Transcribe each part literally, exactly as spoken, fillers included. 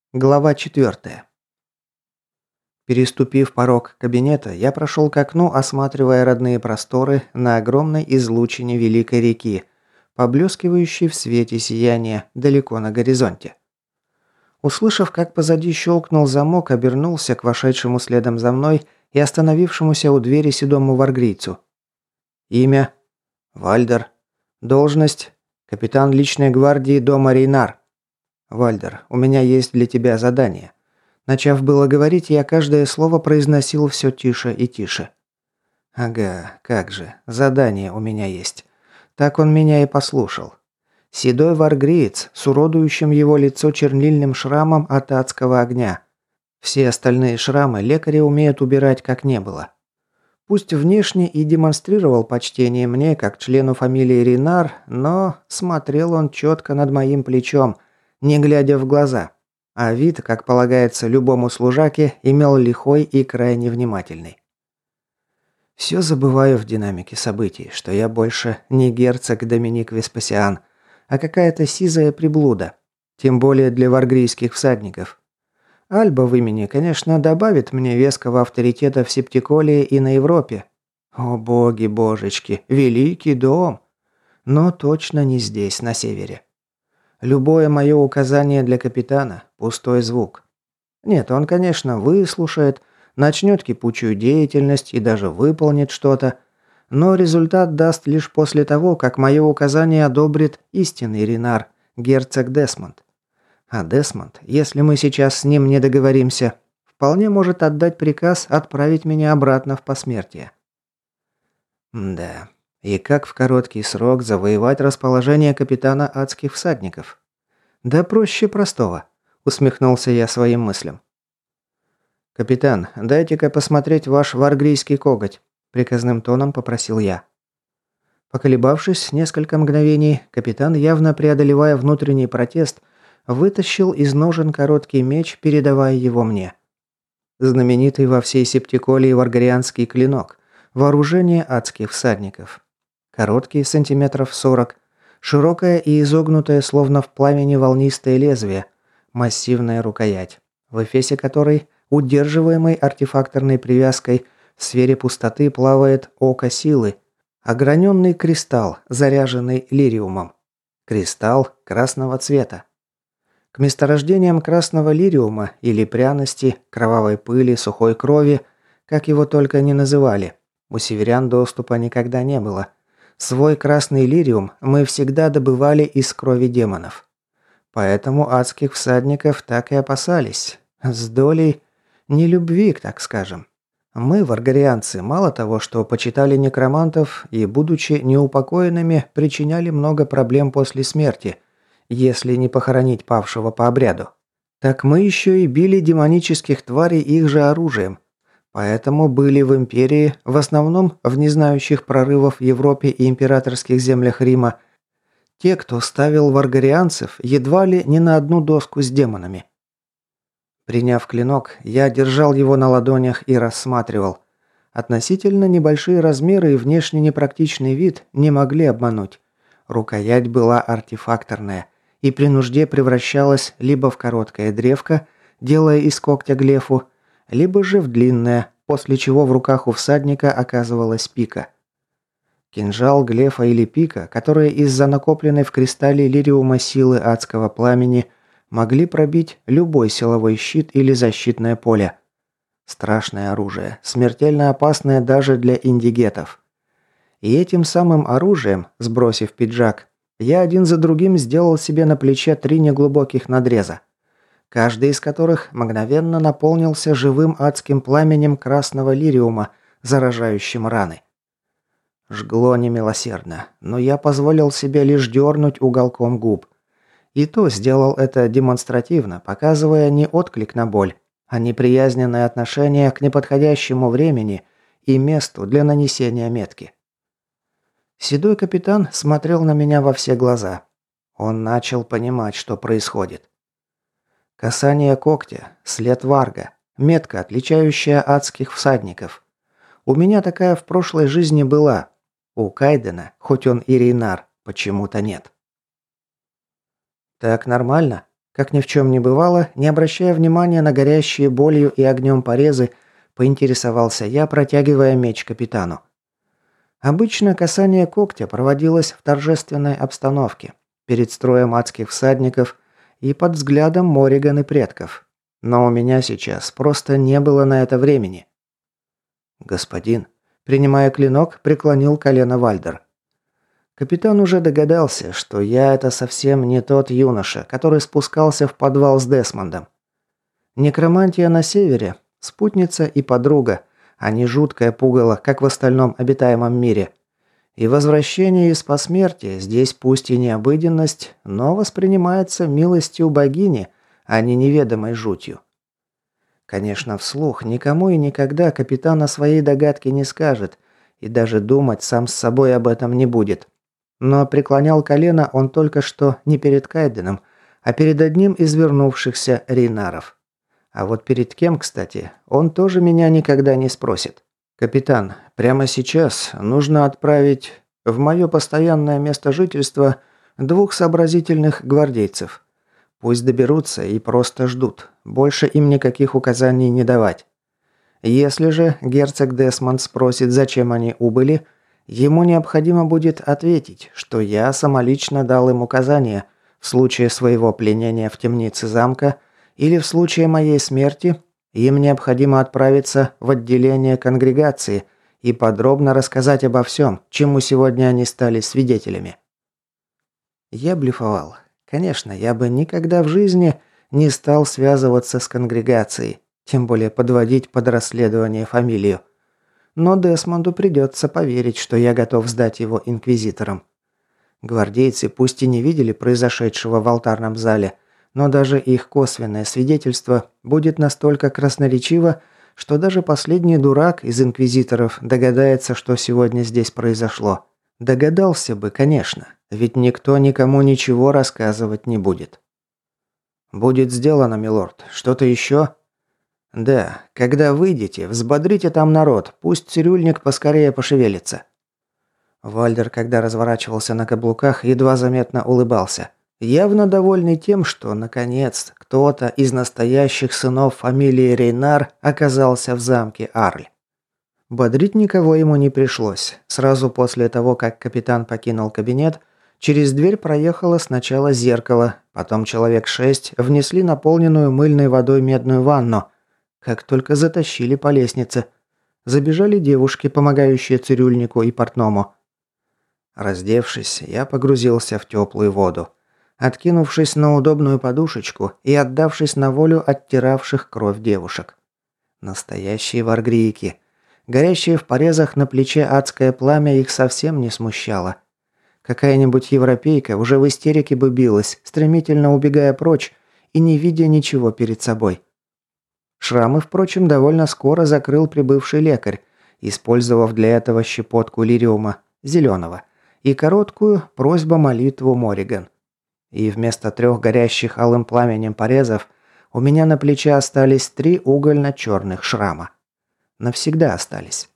Глава четвертая. Переступив порог кабинета, я прошел к окну, осматривая родные просторы на огромной излучине великой реки, поблескивающей в свете сияния далеко на горизонте. Услышав, как позади щелкнул замок, обернулся к вошедшему следом за мной и остановившемуся у двери седому варгрийцу. Имя? Вальдер. Должность? Капитан личной гвардии дома Рейнар. «Вальдер, у меня есть для тебя задание». Начав было говорить, я каждое слово произносил все тише и тише. «Ага, как же, задание у меня есть». Так он меня и послушал. Седой варгриец с уродующим его лицо чернильным шрамом от адского огня. Все остальные шрамы лекари умеют убирать как не было. Пусть внешне и демонстрировал почтение мне, как члену фамилии Ринар, но смотрел он четко над моим плечом, не глядя в глаза, а вид, как полагается любому служаке, имел лихой и крайне внимательный. Все забываю в динамике событий, что я больше не герцог Доминик Веспасиан, а какая-то сизая приблуда, тем более для варгрийских всадников. Альба в имени, конечно, добавит мне веского авторитета в Септиколии и на Европе. О боги, божечки, великий дом! Но точно не здесь, на севере. Любое мое указание для капитана – пустой звук. Нет, он, конечно, выслушает, начнет кипучую деятельность и даже выполнит что-то, но результат даст лишь после того, как мое указание одобрит истинный Ринар, герцог Десмонд. А Десмонд, если мы сейчас с ним не договоримся, вполне может отдать приказ отправить меня обратно в посмертие. Да. И как в короткий срок завоевать расположение капитана адских всадников? Да проще простого, усмехнулся я своим мыслям. Капитан, дайте-ка посмотреть ваш варгрийский коготь, приказным тоном попросил я. Поколебавшись несколько мгновений, капитан, явно преодолевая внутренний протест, вытащил из ножен короткий меч, передавая его мне. Знаменитый во всей Септиколии варгарианский клинок, вооружение адских всадников. Короткий, сантиметров сорок, широкое и изогнутое, словно в пламени волнистое лезвие, массивная рукоять, в эфесе которой, удерживаемой артефакторной привязкой, в сфере пустоты плавает око силы, ограненный кристалл, заряженный лириумом. Кристалл красного цвета. К месторождениям красного лириума или пряности, кровавой пыли, сухой крови, как его только не называли, у северян доступа никогда не было. Свой красный лириум мы всегда добывали из крови демонов. Поэтому адских всадников так и опасались. С долей нелюбви, так скажем. Мы, варгарианцы, мало того, что почитали некромантов и, будучи неупокоенными, причиняли много проблем после смерти, если не похоронить павшего по обряду, так мы еще и били демонических тварей их же оружием. Поэтому были в империи, в основном в незнающих прорывов в Европе и императорских землях Рима, те, кто ставил варгарианцев едва ли не на одну доску с демонами. Приняв клинок, я держал его на ладонях и рассматривал. Относительно небольшие размеры и внешне непрактичный вид не могли обмануть. Рукоять была артефакторная и при нужде превращалась либо в короткое древко, делая из когтя глефу, либо же в длинное, после чего в руках у всадника оказывалась пика. Кинжал, глефа или пика, которые из-за накопленной в кристалле лириума силы адского пламени могли пробить любой силовой щит или защитное поле. Страшное оружие, смертельно опасное даже для индигетов. И этим самым оружием, сбросив пиджак, я один за другим сделал себе на плече три неглубоких надреза, каждый из которых мгновенно наполнился живым адским пламенем красного лириума, заражающим раны. Жгло немилосердно, но я позволил себе лишь дернуть уголком губ. И то сделал это демонстративно, показывая не отклик на боль, а неприязненное отношение к неподходящему времени и месту для нанесения метки. Седой капитан смотрел на меня во все глаза. Он начал понимать, что происходит. Касание когтя, след варга, метка, отличающая адских всадников. У меня такая в прошлой жизни была. У Кайдена, хоть он и Рейнар, почему-то нет. «Так нормально?» Как ни в чем не бывало, не обращая внимания на горящие болью и огнем порезы, поинтересовался я, протягивая меч капитану. Обычно касание когтя проводилось в торжественной обстановке, перед строем адских всадников и под взглядом Морриган и предков. Но у меня сейчас просто не было на это времени. «Господин», принимая клинок, преклонил колено Вальдер. Капитан уже догадался, что я это совсем не тот юноша, который спускался в подвал с Десмондом. Некромантия на севере, спутница и подруга, а не жуткое пугало, как в остальном обитаемом мире. И возвращение из посмертия здесь пусть и не обыденность, но воспринимается милостью богини, а не неведомой жутью. Конечно, вслух никому и никогда капитан о своей догадке не скажет, и даже думать сам с собой об этом не будет. Но преклонял колено он только что не перед Кайденом, а перед одним из вернувшихся рейнаров. А вот перед кем, кстати, он тоже меня никогда не спросит. «Капитан, прямо сейчас нужно отправить в мое постоянное место жительства двух сообразительных гвардейцев. Пусть доберутся и просто ждут. Больше им никаких указаний не давать. Если же герцог Десмонд спросит, зачем они убыли, ему необходимо будет ответить, что я самолично дал им указания в случае своего пленения в темнице замка или в случае моей смерти им необходимо отправиться в отделение конгрегации и подробно рассказать обо всем, чему сегодня они стали свидетелями. Я блефовал. Конечно, я бы никогда в жизни не стал связываться с конгрегацией, тем более подводить под расследование фамилию. Но Десмонду придется поверить, что я готов сдать его инквизиторам. Гвардейцы пусть и не видели произошедшего в алтарном зале, но даже их косвенное свидетельство будет настолько красноречиво, что даже последний дурак из инквизиторов догадается, что сегодня здесь произошло. Догадался бы, конечно, ведь никто никому ничего рассказывать не будет. «Будет сделано, милорд. Что-то еще?» «Да, когда выйдете, взбодрите там народ, пусть цирюльник поскорее пошевелится». Вальдер, когда разворачивался на каблуках, едва заметно улыбался. Явно довольный тем, что, наконец, кто-то из настоящих сынов фамилии Рейнар оказался в замке Арль. Бодрить никого ему не пришлось. Сразу после того, как капитан покинул кабинет, через дверь проехало сначала зеркало, потом человек шесть внесли наполненную мыльной водой медную ванну. Как только затащили по лестнице, забежали девушки, помогающие цирюльнику и портному. Раздевшись, я погрузился в теплую воду, откинувшись на удобную подушечку и отдавшись на волю оттиравших кровь девушек. Настоящие варгрийки. Горящее в порезах на плече адское пламя их совсем не смущало. Какая-нибудь европейка уже в истерике бы билась, стремительно убегая прочь и не видя ничего перед собой. Шрамы, впрочем, довольно скоро закрыл прибывший лекарь, использовав для этого щепотку лириума, зеленого, и короткую просьбу-молитву Морриган. И вместо трех горящих алым пламенем порезов у меня на плече остались три угольно-черных шрама. Навсегда остались.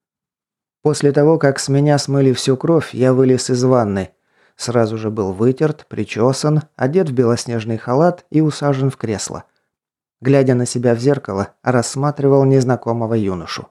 После того, как с меня смыли всю кровь, я вылез из ванны. Сразу же был вытерт, причесан, одет в белоснежный халат и усажен в кресло. Глядя на себя в зеркало, рассматривал незнакомого юношу.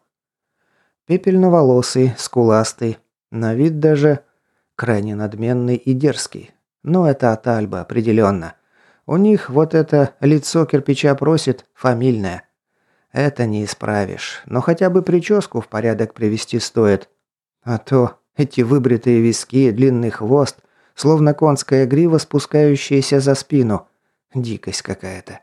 Пепельноволосый, скуластый, на вид даже крайне надменный и дерзкий. Но это от Альбы определенно. У них вот это лицо кирпича просит фамильное. Это не исправишь, но хотя бы прическу в порядок привести стоит. А то эти выбритые виски, длинный хвост, словно конская грива, спускающаяся за спину. Дикость какая-то.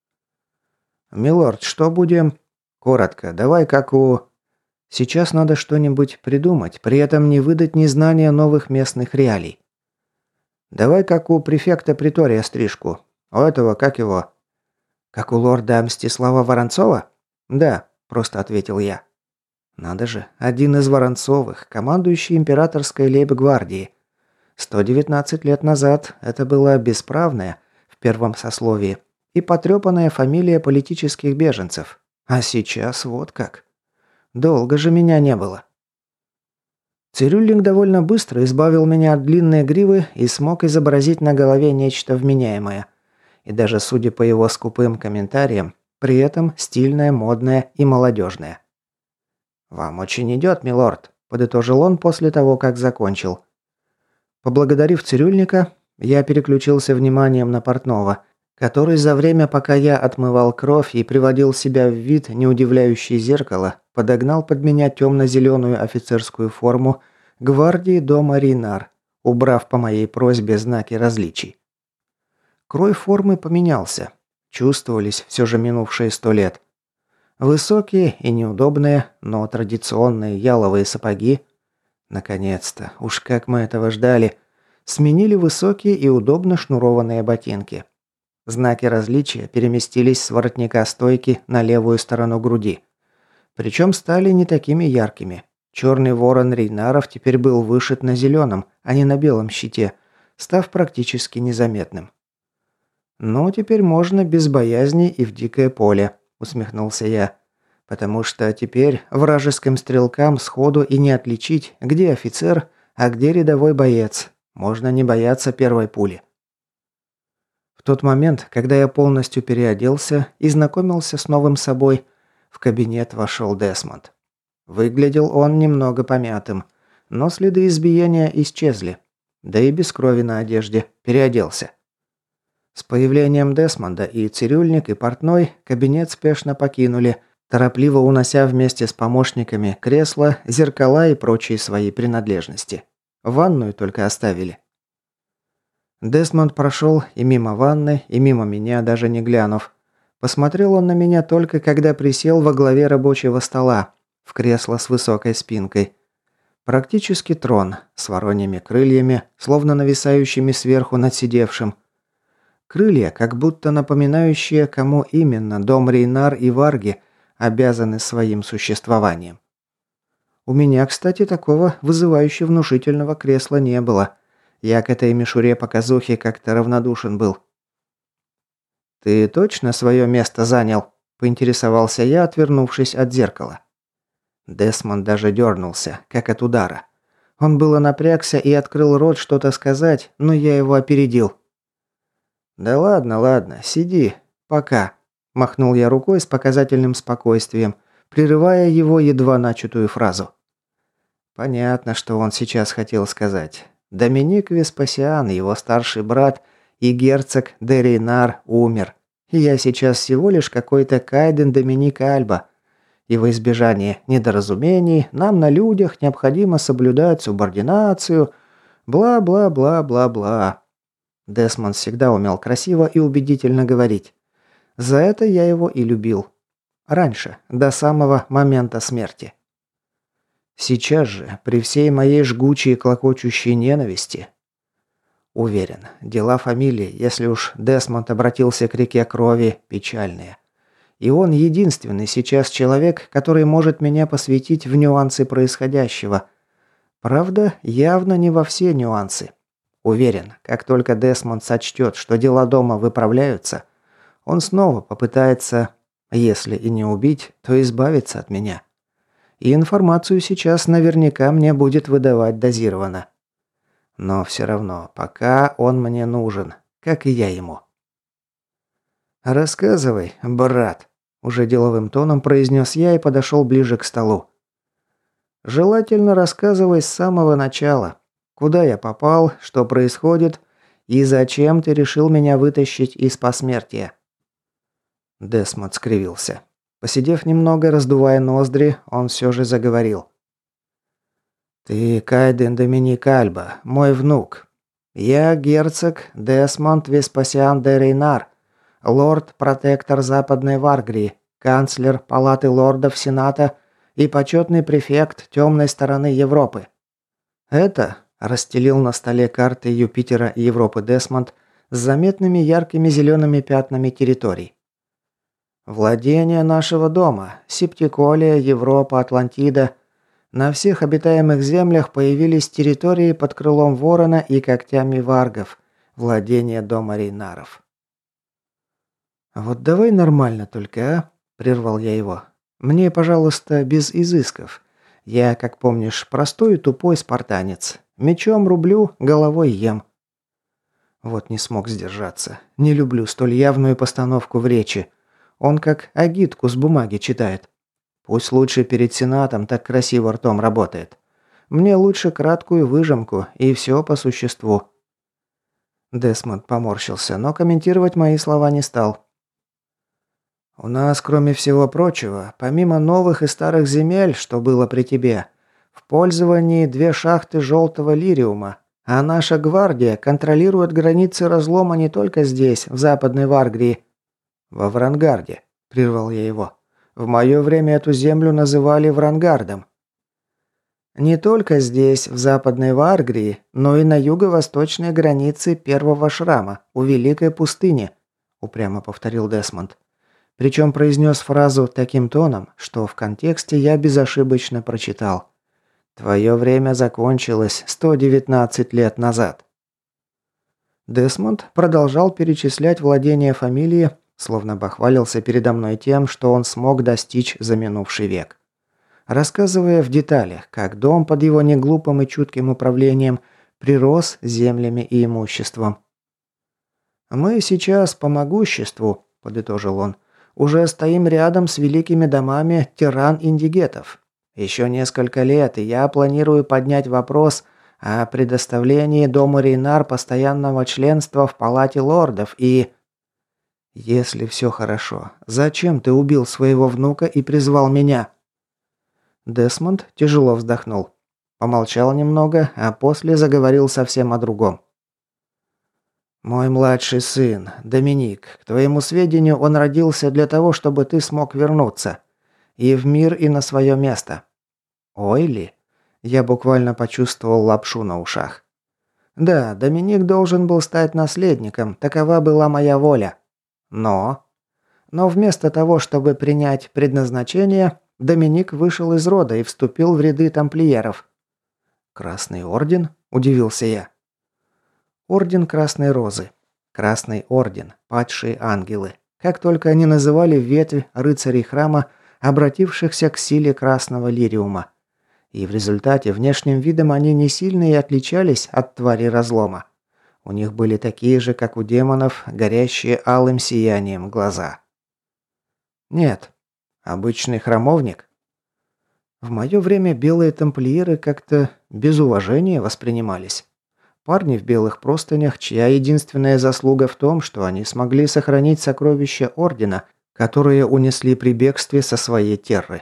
«Милорд, что будем?» «Коротко, давай как у...» «Сейчас надо что-нибудь придумать, при этом не выдать незнания новых местных реалий». «Давай как у префекта притория стрижку. У этого, как его?» «Как у лорда Мстислава Воронцова?» «Да», – просто ответил я. «Надо же, один из Воронцовых, командующий императорской лейб-гвардии. сто девятнадцать лет назад это была бесправная, в первом сословии, и потрепанная фамилия политических беженцев. А сейчас вот как. Долго же меня не было». Цирюльник довольно быстро избавил меня от длинной гривы и смог изобразить на голове нечто вменяемое. И даже судя по его скупым комментариям, при этом стильное, модное и молодежное. «Вам очень идет, милорд», – подытожил он после того, как закончил. Поблагодарив цирюльника, я переключился вниманием на портного, который за время, пока я отмывал кровь и приводил себя в вид, не удивляющий зеркало, подогнал под меня темно-зеленую офицерскую форму гвардии дома Рейнар, убрав по моей просьбе знаки различий. Крой формы поменялся. Чувствовались все же минувшие сто лет. Высокие и неудобные, но традиционные яловые сапоги. Наконец-то, уж как мы этого ждали, сменили высокие и удобно шнурованные ботинки. Знаки различия переместились с воротника стойки на левую сторону груди. Причем стали не такими яркими. Черный ворон Рейнаров теперь был вышит на зеленом, а не на белом щите, став практически незаметным. «Ну, теперь можно без боязни и в дикое поле», – усмехнулся я. «Потому что теперь вражеским стрелкам сходу и не отличить, где офицер, а где рядовой боец. Можно не бояться первой пули». В тот момент, когда я полностью переоделся и знакомился с новым собой, в кабинет вошел Десмонд. Выглядел он немного помятым, но следы избиения исчезли. Да и без крови на одежде, переоделся. С появлением Десмонда и цирюльник, и портной кабинет спешно покинули, торопливо унося вместе с помощниками кресла, зеркала и прочие свои принадлежности. Ванную только оставили. Десмонд прошел и мимо ванны, и мимо меня, даже не глянув. Посмотрел он на меня только, когда присел во главе рабочего стола, в кресло с высокой спинкой. Практически трон, с вороньими крыльями, словно нависающими сверху над сидевшим. Крылья, как будто напоминающие, кому именно дом Рейнар и Варги обязаны своим существованием. У меня, кстати, такого вызывающе внушительного кресла не было. Я к этой мишуре-показухе как-то равнодушен был. «Ты точно свое место занял?» – поинтересовался я, отвернувшись от зеркала. Десмонд даже дернулся, как от удара. Он было напрягся и открыл рот что-то сказать, но я его опередил. «Да ладно, ладно, сиди. Пока», – махнул я рукой с показательным спокойствием, прерывая его едва начатую фразу. Понятно, что он сейчас хотел сказать. Доминик Веспасиан, его старший брат и герцог де Рейнар умер. И я сейчас всего лишь какой-то Кайден Доминик Альба. И во избежание недоразумений нам на людях необходимо соблюдать субординацию, бла-бла-бла-бла-бла. Десмонд всегда умел красиво и убедительно говорить. За это я его и любил. Раньше, до самого момента смерти. Сейчас же, при всей моей жгучей и клокочущей ненависти, уверен, дела фамилии, если уж Десмонд обратился к реке крови, печальные. И он единственный сейчас человек, который может меня посвятить в нюансы происходящего. Правда, явно не во все нюансы. Уверен, как только Десмонд сочтет, что дела дома выправляются, он снова попытается, если и не убить, то избавиться от меня. И информацию сейчас наверняка мне будет выдавать дозированно. Но все равно, пока он мне нужен, как и я ему. «Рассказывай, брат», – уже деловым тоном произнес я и подошел ближе к столу. «Желательно рассказывай с самого начала. Куда я попал, что происходит и зачем ты решил меня вытащить из посмертия?» Десмонд скривился. Посидев немного, раздувая ноздри, он все же заговорил. «Ты Кайден Доминик Альба, мой внук. Я герцог Десмонд Веспасиан де Рейнар, лорд-протектор Западной Варгрии, канцлер Палаты лордов Сената и почетный префект темной стороны Европы. Это...» – расстелил на столе карты Юпитера и Европы Десмонд с заметными яркими зелеными пятнами территорий. «Владение нашего дома, Септиколия, Европа, Атлантида. На всех обитаемых землях появились территории под крылом Ворона и когтями Варгов. Владение дома Рейнаров». «Вот давай нормально только, а?» – прервал я его. «Мне, пожалуйста, без изысков. Я, как помнишь, простой и тупой спартанец. Мечом рублю, головой ем». Вот не смог сдержаться. Не люблю столь явную постановку в речи. Он как агитку с бумаги читает. Пусть лучше перед Сенатом так красиво ртом работает. Мне лучше краткую выжимку и все по существу. Десмонд поморщился, но комментировать мои слова не стал. «У нас, кроме всего прочего, помимо новых и старых земель, что было при тебе, в пользовании две шахты желтого лириума, а наша гвардия контролирует границы разлома не только здесь, в Западной Варгрии, во Врангарде», – прервал я его. «В мое время эту землю называли Врангардом». «Не только здесь, в Западной Варгрии, но и на юго-восточной границе Первого Шрама, у Великой пустыни», – упрямо повторил Десмонд. Причем произнес фразу таким тоном, что в контексте я безошибочно прочитал. «Твое время закончилось сто девятнадцать лет назад». Десмонд продолжал перечислять владения фамилии, словно бахвалился передо мной тем, что он смог достичь за минувший век. Рассказывая в деталях, как дом под его неглупым и чутким управлением прирос землями и имуществом. «Мы сейчас по могуществу», – подытожил он, – «уже стоим рядом с великими домами тиран-индигетов. Еще несколько лет, и я планирую поднять вопрос о предоставлении дому Рейнар постоянного членства в Палате лордов и...» «Если все хорошо, зачем ты убил своего внука и призвал меня?» Десмонд тяжело вздохнул. Помолчал немного, а после заговорил совсем о другом. «Мой младший сын, Доминик, к твоему сведению, он родился для того, чтобы ты смог вернуться. И в мир, и на свое место». «Ой ли?» Я буквально почувствовал лапшу на ушах. «Да, Доминик должен был стать наследником, такова была моя воля. Но...» «Но вместо того, чтобы принять предназначение, Доминик вышел из рода и вступил в ряды тамплиеров». «Красный орден?» – удивился я. Орден Красной Розы. Красный Орден. Падшие ангелы. Как только они называли ветвь рыцарей храма, обратившихся к силе Красного Лириума. И в результате внешним видом они не сильно и отличались от тварей разлома. У них были такие же, как у демонов, горящие алым сиянием глаза. Нет. Обычный храмовник. В мое время белые тамплиеры как-то без уважения воспринимались. Парни в белых простынях, чья единственная заслуга в том, что они смогли сохранить сокровища Ордена, которые унесли при бегстве со своей терры.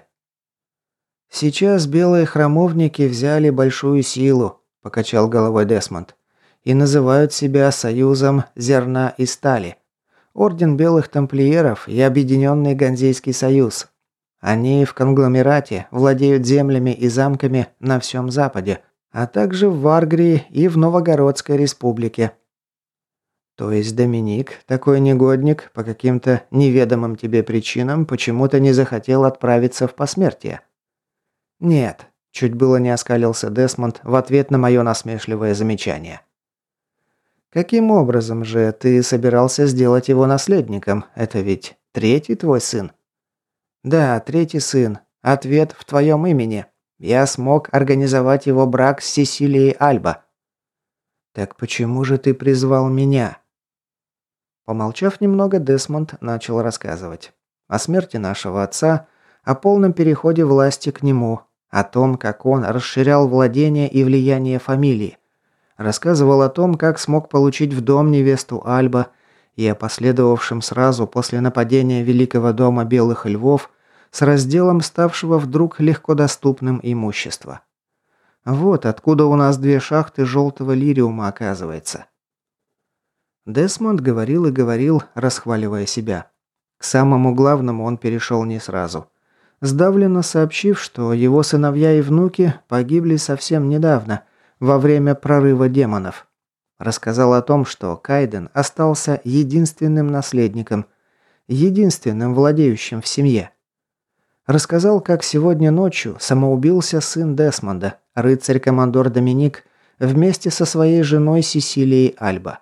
«Сейчас белые храмовники взяли большую силу», – покачал головой Десмонд, – «и называют себя Союзом Зерна и Стали. Орден белых тамплиеров и Объединенный Ганзейский Союз. Они в конгломерате владеют землями и замками на всем Западе, а также в Варгрии и в Новогородской республике». «То есть Доминик, такой негодник, по каким-то неведомым тебе причинам, почему-то не захотел отправиться в посмертие?» «Нет», – чуть было не оскалился Десмонд в ответ на мое насмешливое замечание. «Каким образом же ты собирался сделать его наследником? Это ведь третий твой сын?» «Да, третий сын. Ответ в твоем имени. Я смог организовать его брак с Сесилией Альба». «Так почему же ты призвал меня?» Помолчав немного, Десмонд начал рассказывать. О смерти нашего отца, о полном переходе власти к нему, о том, как он расширял владение и влияние фамилии. Рассказывал о том, как смог получить в дом невесту Альба, и о последовавшем сразу после нападения Великого дома Белых Львов с разделом ставшего вдруг легкодоступным имущества. Вот откуда у нас две шахты желтого лириума, оказывается. Десмонд говорил и говорил, расхваливая себя. К самому главному он перешел не сразу. Сдавленно сообщив, что его сыновья и внуки погибли совсем недавно, во время прорыва демонов. Рассказал о том, что Кайден остался единственным наследником, единственным владеющим в семье. Рассказал, как сегодня ночью самоубился сын Десмонда, рыцарь-командор Доминик, вместе со своей женой Сесилией Альба.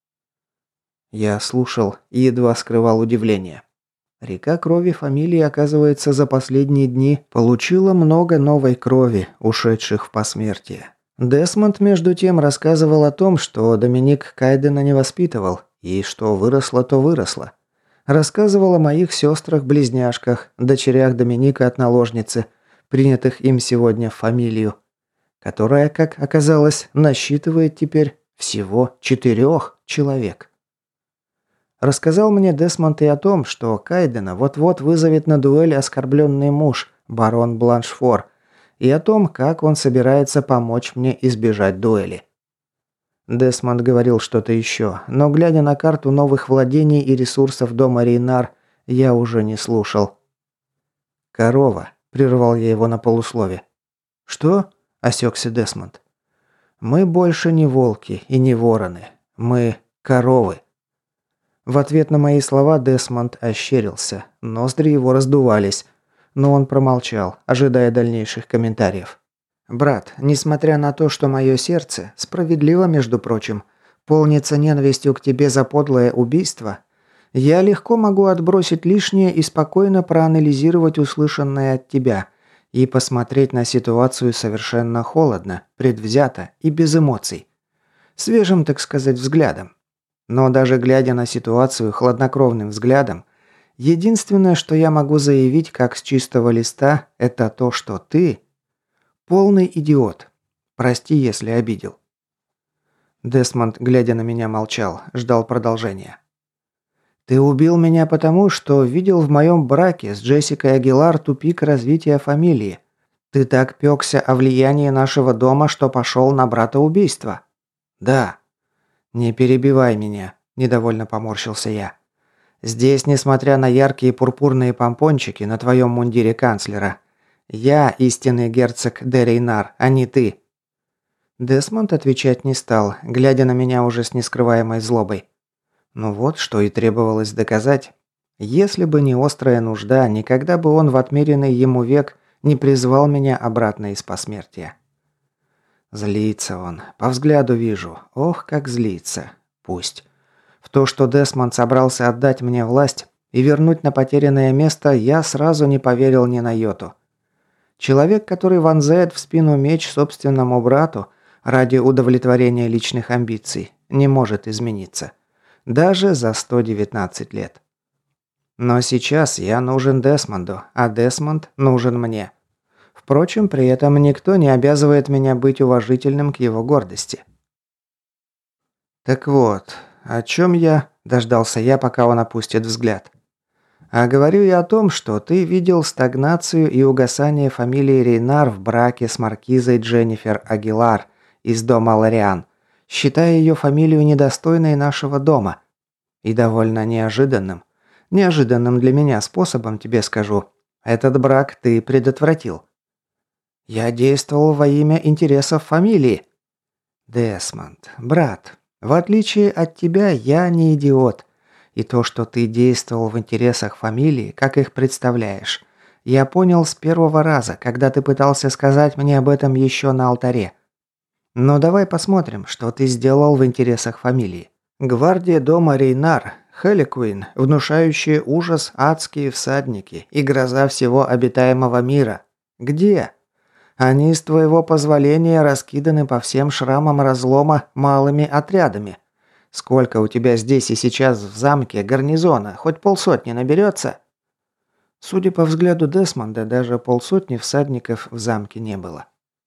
Я слушал и едва скрывал удивление. Река крови фамилии, оказывается, за последние дни получила много новой крови, ушедших в посмертие. Десмонд, между тем, рассказывал о том, что Доминик Кайдена не воспитывал, и что выросло, то выросло. Рассказывал о моих сестрах-близняшках, дочерях Доминика от наложницы, принятых им сегодня в фамилию, которая, как оказалось, насчитывает теперь всего четырех человек. Рассказал мне Десмонд и о том, что Кайдена вот-вот вызовет на дуэль оскорбленный муж, барон Бланшфор, и о том, как он собирается помочь мне избежать дуэли. Десмонд говорил что-то еще, но, глядя на карту новых владений и ресурсов дома Рейнар, я уже не слушал. «Корова», – прервал я его на полуслове. «Что?» – осекся Десмонд. «Мы больше не волки и не вороны. Мы коровы». В ответ на мои слова Десмонд ощерился, ноздри его раздувались, но он промолчал, ожидая дальнейших комментариев. «Брат, несмотря на то, что мое сердце, справедливо, между прочим, полнится ненавистью к тебе за подлое убийство, я легко могу отбросить лишнее и спокойно проанализировать услышанное от тебя и посмотреть на ситуацию совершенно холодно, предвзято и без эмоций. Свежим, так сказать, взглядом. Но даже глядя на ситуацию хладнокровным взглядом, единственное, что я могу заявить как с чистого листа, это то, что ты полный идиот. Прости, если обидел». Десмонд, глядя на меня, молчал, ждал продолжения. «Ты убил меня потому, что видел в моем браке с Джессикой Агилар тупик развития фамилии. Ты так пёкся о влиянии нашего дома, что пошел на братоубийство». «Да». «Не перебивай меня», – недовольно поморщился я. «Здесь, несмотря на яркие пурпурные помпончики на твоем мундире канцлера, я истинный герцог де Рейнар, а не ты». Десмонд отвечать не стал, глядя на меня уже с нескрываемой злобой. Ну вот, что и требовалось доказать. Если бы не острая нужда, никогда бы он в отмеренный ему век не призвал меня обратно из посмертия. Злится он. По взгляду вижу. Ох, как злится. Пусть. В то, что Десмонд собрался отдать мне власть и вернуть на потерянное место, я сразу не поверил ни на йоту. Человек, который вонзает в спину меч собственному брату ради удовлетворения личных амбиций, не может измениться. Даже за сто девятнадцать лет. Но сейчас я нужен Десмонду, а Десмонд нужен мне. Впрочем, при этом никто не обязывает меня быть уважительным к его гордости. «Так вот, о чем я?» – дождался я, пока он опустит взгляд. «А говорю я о том, что ты видел стагнацию и угасание фамилии Рейнар в браке с маркизой Дженнифер Агилар из дома Лориан, считая ее фамилию недостойной нашего дома. И довольно неожиданным, неожиданным для меня способом, тебе скажу, этот брак ты предотвратил. Я действовал во имя интересов фамилии. Десмонд, брат, в отличие от тебя, я не идиот. И то, что ты действовал в интересах фамилии, как их представляешь, я понял с первого раза, когда ты пытался сказать мне об этом еще на алтаре. Но давай посмотрим, что ты сделал в интересах фамилии. Гвардия дома Рейнар, Хеликуин, внушающие ужас адские всадники и гроза всего обитаемого мира. Где? Они с твоего позволения раскиданы по всем шрамам разлома малыми отрядами. Сколько у тебя здесь и сейчас в замке гарнизона? Хоть полсотни наберется?» Судя по взгляду Десмонда, даже полсотни всадников в замке не было.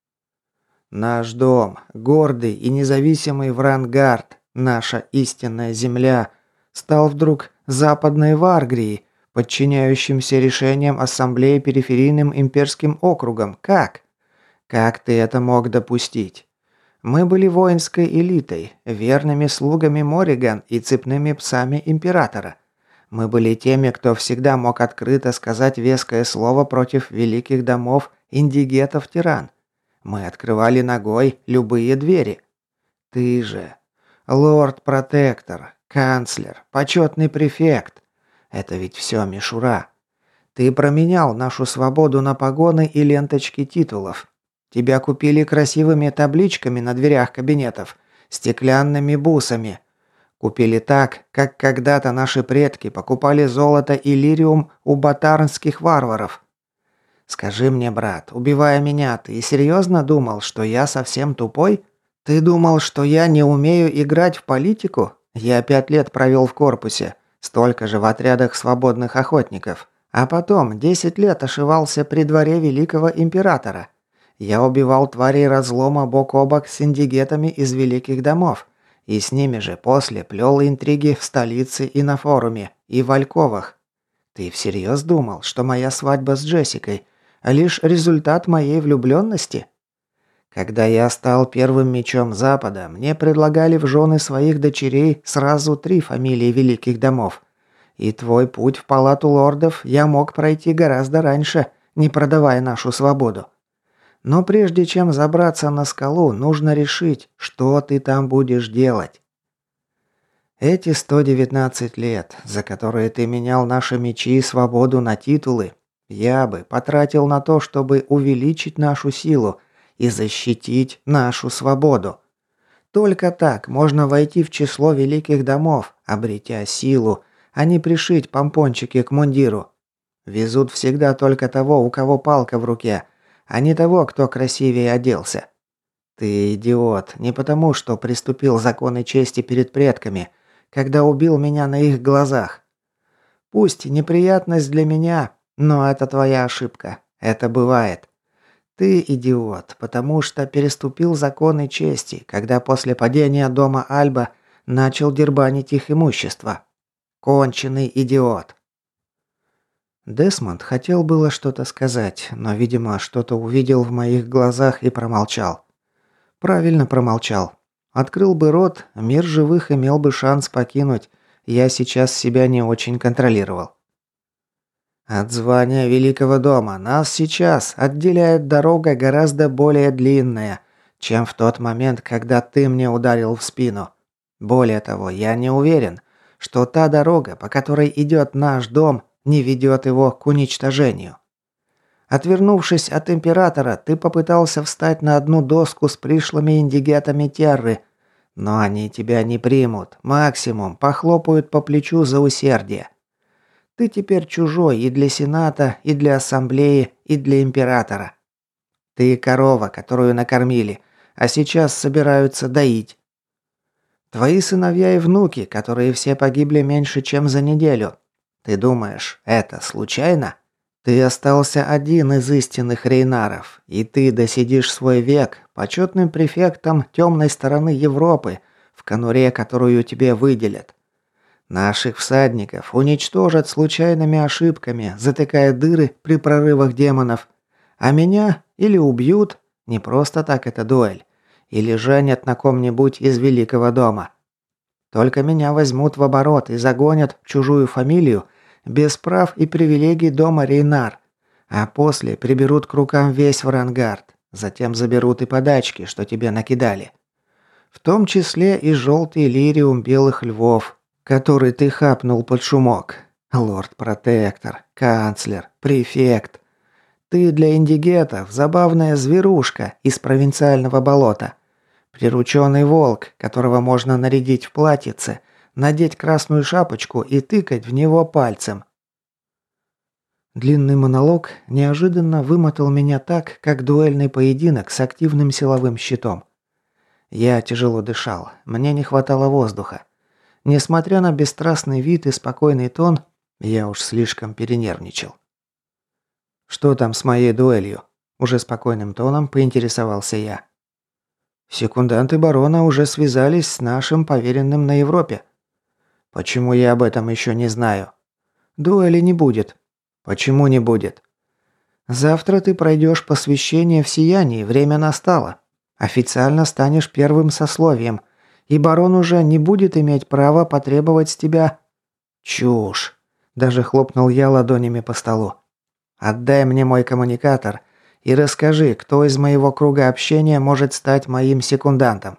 «Наш дом, гордый и независимый Врангард, наша истинная земля, стал вдруг западной Варгрией, подчиняющимся решениям ассамблеи периферийным имперским округам. Как? Как ты это мог допустить? Мы были воинской элитой, верными слугами Мориган и цепными псами императора. Мы были теми, кто всегда мог открыто сказать веское слово против великих домов индигетов-тиран. Мы открывали ногой любые двери. Ты же лорд-протектор, канцлер, почетный префект. Это ведь все мишура. Ты променял нашу свободу на погоны и ленточки титулов. Тебя купили красивыми табличками на дверях кабинетов, стеклянными бусами. Купили так, как когда-то наши предки покупали золото и лириум у батарнских варваров. Скажи мне, брат, убивая меня, ты серьезно думал, что я совсем тупой? Ты думал, что я не умею играть в политику? Я пять лет провел в корпусе, столько же в отрядах свободных охотников, а потом десять лет ошивался при дворе великого императора. Я убивал тварей разлома бок о бок с индигетами из великих домов, и с ними же после плел интриги в столице и на форуме, и в Альковах. Ты всерьез думал, что моя свадьба с Джессикой – лишь результат моей влюбленности? Когда я стал первым мечом Запада, мне предлагали в жены своих дочерей сразу три фамилии великих домов. И твой путь в палату лордов я мог пройти гораздо раньше, не продавая нашу свободу. Но прежде чем забраться на скалу, нужно решить, что ты там будешь делать. Эти сто девятнадцать лет, за которые ты менял наши мечи и свободу на титулы, я бы потратил на то, чтобы увеличить нашу силу и защитить нашу свободу. Только так можно войти в число великих домов, обретя силу, а не пришить помпончики к мундиру. Везут всегда только того, у кого палка в руке, а не того, кто красивее оделся. Ты идиот, не потому, что приступил законы чести перед предками, когда убил меня на их глазах. Пусть неприятность для меня, но это твоя ошибка. Это бывает. Ты идиот, потому что переступил законы чести, когда после падения дома Альба начал дербанить их имущество. Конченый идиот. Десмонд хотел было что-то сказать, но, видимо, что-то увидел в моих глазах и промолчал. Правильно промолчал. Открыл бы рот, мир живых имел бы шанс покинуть. Я сейчас себя не очень контролировал. От звания Великого дома нас сейчас отделяет дорога гораздо более длинная, чем в тот момент, когда ты мне ударил в спину. Более того, я не уверен, что та дорога, по которой идет наш дом, не ведет его к уничтожению. Отвернувшись от Императора, ты попытался встать на одну доску с пришлыми индигетами Терры, но они тебя не примут, максимум похлопают по плечу за усердие. Ты теперь чужой и для Сената, и для Ассамблеи, и для Императора. Ты корова, которую накормили, а сейчас собираются доить. Твои сыновья и внуки, которые все погибли меньше, чем за неделю. Ты думаешь, это случайно? Ты остался один из истинных рейнаров, и ты досидишь свой век почетным префектом темной стороны Европы, в конуре, которую тебе выделят. Наших всадников уничтожат случайными ошибками, затыкая дыры при прорывах демонов. А меня или убьют, не просто так это дуэль, или женят на ком-нибудь из Великого дома. Только меня возьмут в оборот и загонят в чужую фамилию, без прав и привилегий дома Рейнар, а после приберут к рукам весь Варангард, затем заберут и подачки, что тебе накидали. В том числе и желтый лириум белых львов, который ты хапнул под шумок. Лорд-протектор, канцлер, префект. Ты для индигетов забавная зверушка из провинциального болота. Прирученный волк, которого можно нарядить в платьице, надеть красную шапочку и тыкать в него пальцем. Длинный монолог неожиданно вымотал меня так, как дуэльный поединок с активным силовым щитом. Я тяжело дышал, мне не хватало воздуха. Несмотря на бесстрастный вид и спокойный тон, я уж слишком перенервничал. «Что там с моей дуэлью?» – уже спокойным тоном поинтересовался я. «Секунданты барона уже связались с нашим поверенным на Европе». «Почему я об этом еще не знаю?» «Дуэли не будет». «Почему не будет?» «Завтра ты пройдешь посвящение в сиянии, время настало. Официально станешь первым сословием, и барон уже не будет иметь права потребовать с тебя...» «Чушь!» – даже хлопнул я ладонями по столу. «Отдай мне мой коммуникатор и расскажи, кто из моего круга общения может стать моим секундантом».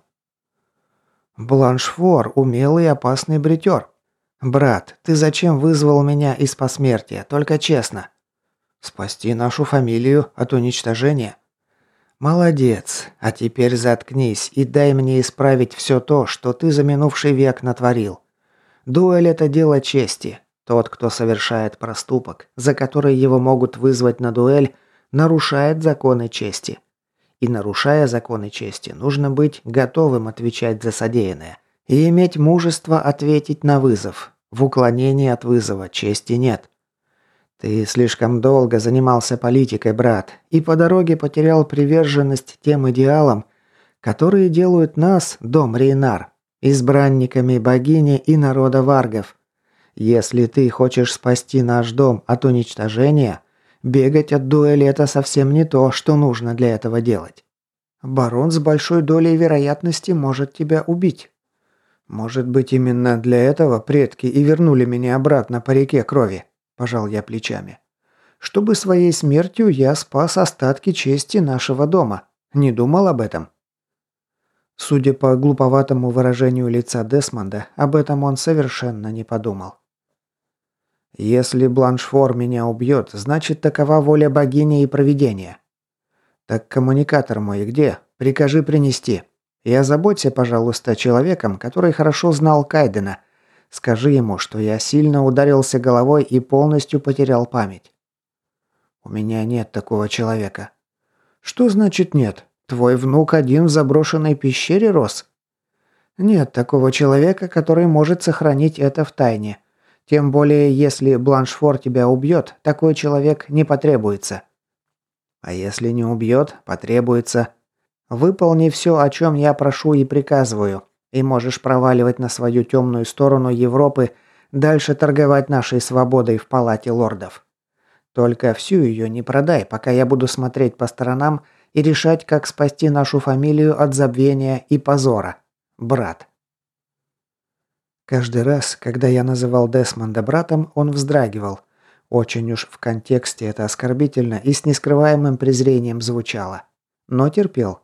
«Бланшфор – умелый и опасный бритер. Брат, ты зачем вызвал меня из посмертия? Только честно». «Спасти нашу фамилию от уничтожения». «Молодец. А теперь заткнись и дай мне исправить все то, что ты за минувший век натворил. Дуэль – это дело чести. Тот, кто совершает проступок, за который его могут вызвать на дуэль, нарушает законы чести. И нарушая законы чести, нужно быть готовым отвечать за содеянное и иметь мужество ответить на вызов. В уклонении от вызова чести нет. Ты слишком долго занимался политикой, брат, и по дороге потерял приверженность тем идеалам, которые делают нас, дом Рейнар, избранниками богини и народа варгов. Если ты хочешь спасти наш дом от уничтожения, бегать от дуэли – это совсем не то, что нужно для этого делать. Барон с большой долей вероятности может тебя убить. Может быть, именно для этого предки и вернули меня обратно по реке крови, пожал я плечами. Чтобы своей смертью я спас остатки чести нашего дома. Не думал об этом? Судя по глуповатому выражению лица Десмонда, об этом он совершенно не подумал. «Если Бланшфор меня убьет, значит, такова воля богини и провидения. Так коммуникатор мой где? Прикажи принести. И озаботься, пожалуйста, человеком, который хорошо знал Кайдена. Скажи ему, что я сильно ударился головой и полностью потерял память». «У меня нет такого человека». «Что значит нет? Твой внук один в заброшенной пещере рос?» «Нет такого человека, который может сохранить это в тайне. Тем более, если Бланшфор тебя убьет, такой человек не потребуется». «А если не убьет, потребуется. Выполни все, о чем я прошу и приказываю, и можешь проваливать на свою темную сторону Европы, дальше торговать нашей свободой в палате лордов. Только всю ее не продай, пока я буду смотреть по сторонам и решать, как спасти нашу фамилию от забвения и позора. Брат». Каждый раз, когда я называл Десмонда братом, он вздрагивал. Очень уж в контексте это оскорбительно и с нескрываемым презрением звучало. Но терпел.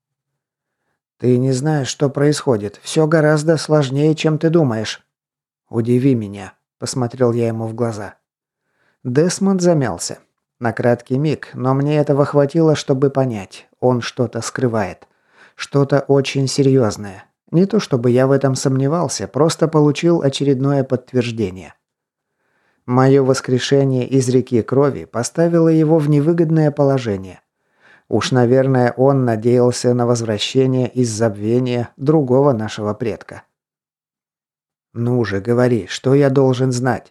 «Ты не знаешь, что происходит. Все гораздо сложнее, чем ты думаешь». «Удиви меня», – посмотрел я ему в глаза. Десмонд замялся. На краткий миг, но мне этого хватило, чтобы понять. Он что-то скрывает. Что-то очень серьезное. Не то чтобы я в этом сомневался, просто получил очередное подтверждение. Мое воскрешение из реки крови поставило его в невыгодное положение. Уж, наверное, он надеялся на возвращение из забвения другого нашего предка. «Ну же, говори, что я должен знать?»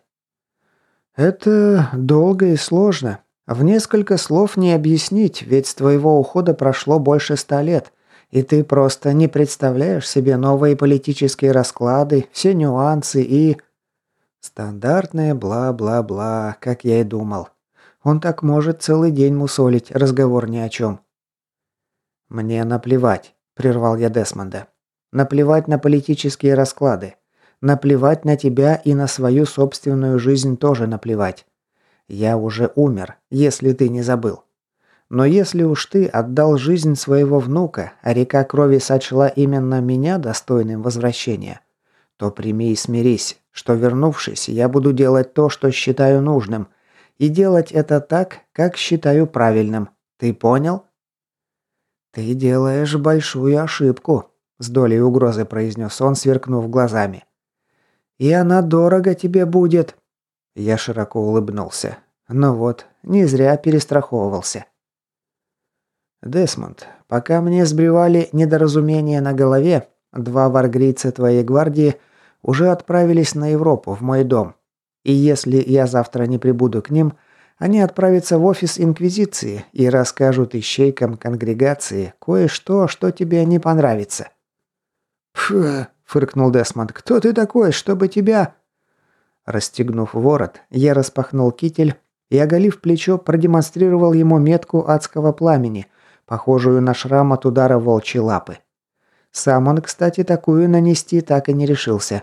«Это долго и сложно. В несколько слов не объяснить, ведь с твоего ухода прошло больше ста лет, и ты просто не представляешь себе новые политические расклады, все нюансы и...» Стандартное бла-бла-бла, как я и думал. Он так может целый день мусолить, разговор ни о чем. «Мне наплевать», – прервал я Десмонда. «Наплевать на политические расклады. Наплевать на тебя и на свою собственную жизнь тоже наплевать. Я уже умер, если ты не забыл. Но если уж ты отдал жизнь своего внука, а река крови сочла именно меня достойным возвращения, то прими и смирись, что, вернувшись, я буду делать то, что считаю нужным, и делать это так, как считаю правильным. Ты понял?» «Ты делаешь большую ошибку», – с долей угрозы произнес он, сверкнув глазами. «И она дорого тебе будет». Я широко улыбнулся. Ну вот, не зря перестраховывался. «Десмонд, пока мне сбривали недоразумения на голове, два варгрийца твоей гвардии уже отправились на Европу, в мой дом. И если я завтра не прибуду к ним, они отправятся в офис Инквизиции и расскажут ищейкам конгрегации кое-что, что тебе не понравится». «Пф», – фыркнул Десмонд, – «кто ты такой, чтобы тебя...» Расстегнув ворот, я распахнул китель и, оголив плечо, продемонстрировал ему метку адского пламени, похожую на шрам от удара волчьей лапы. Сам он, кстати, такую нанести так и не решился.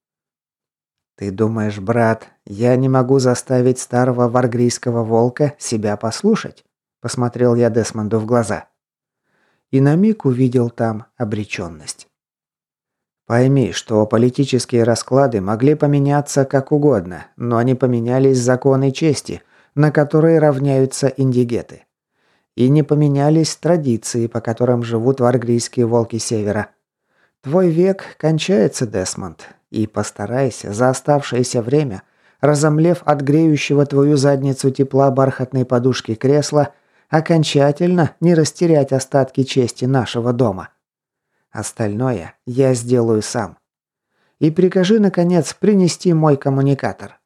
«Ты думаешь, брат, я не могу заставить старого варгрийского волка себя послушать?» – посмотрел я Десмонду в глаза. И на миг увидел там обреченность. «Пойми, что политические расклады могли поменяться как угодно, но не поменялись законы чести, на которые равняются индигеты. И не поменялись традиции, по которым живут варгрийские волки Севера. Твой век кончается, Десмонд, и постарайся за оставшееся время, разомлев от греющего твою задницу тепла бархатной подушки кресла, Окончательно не растерять остатки чести нашего дома. Остальное я сделаю сам. И прикажи, наконец, принести мой коммуникатор.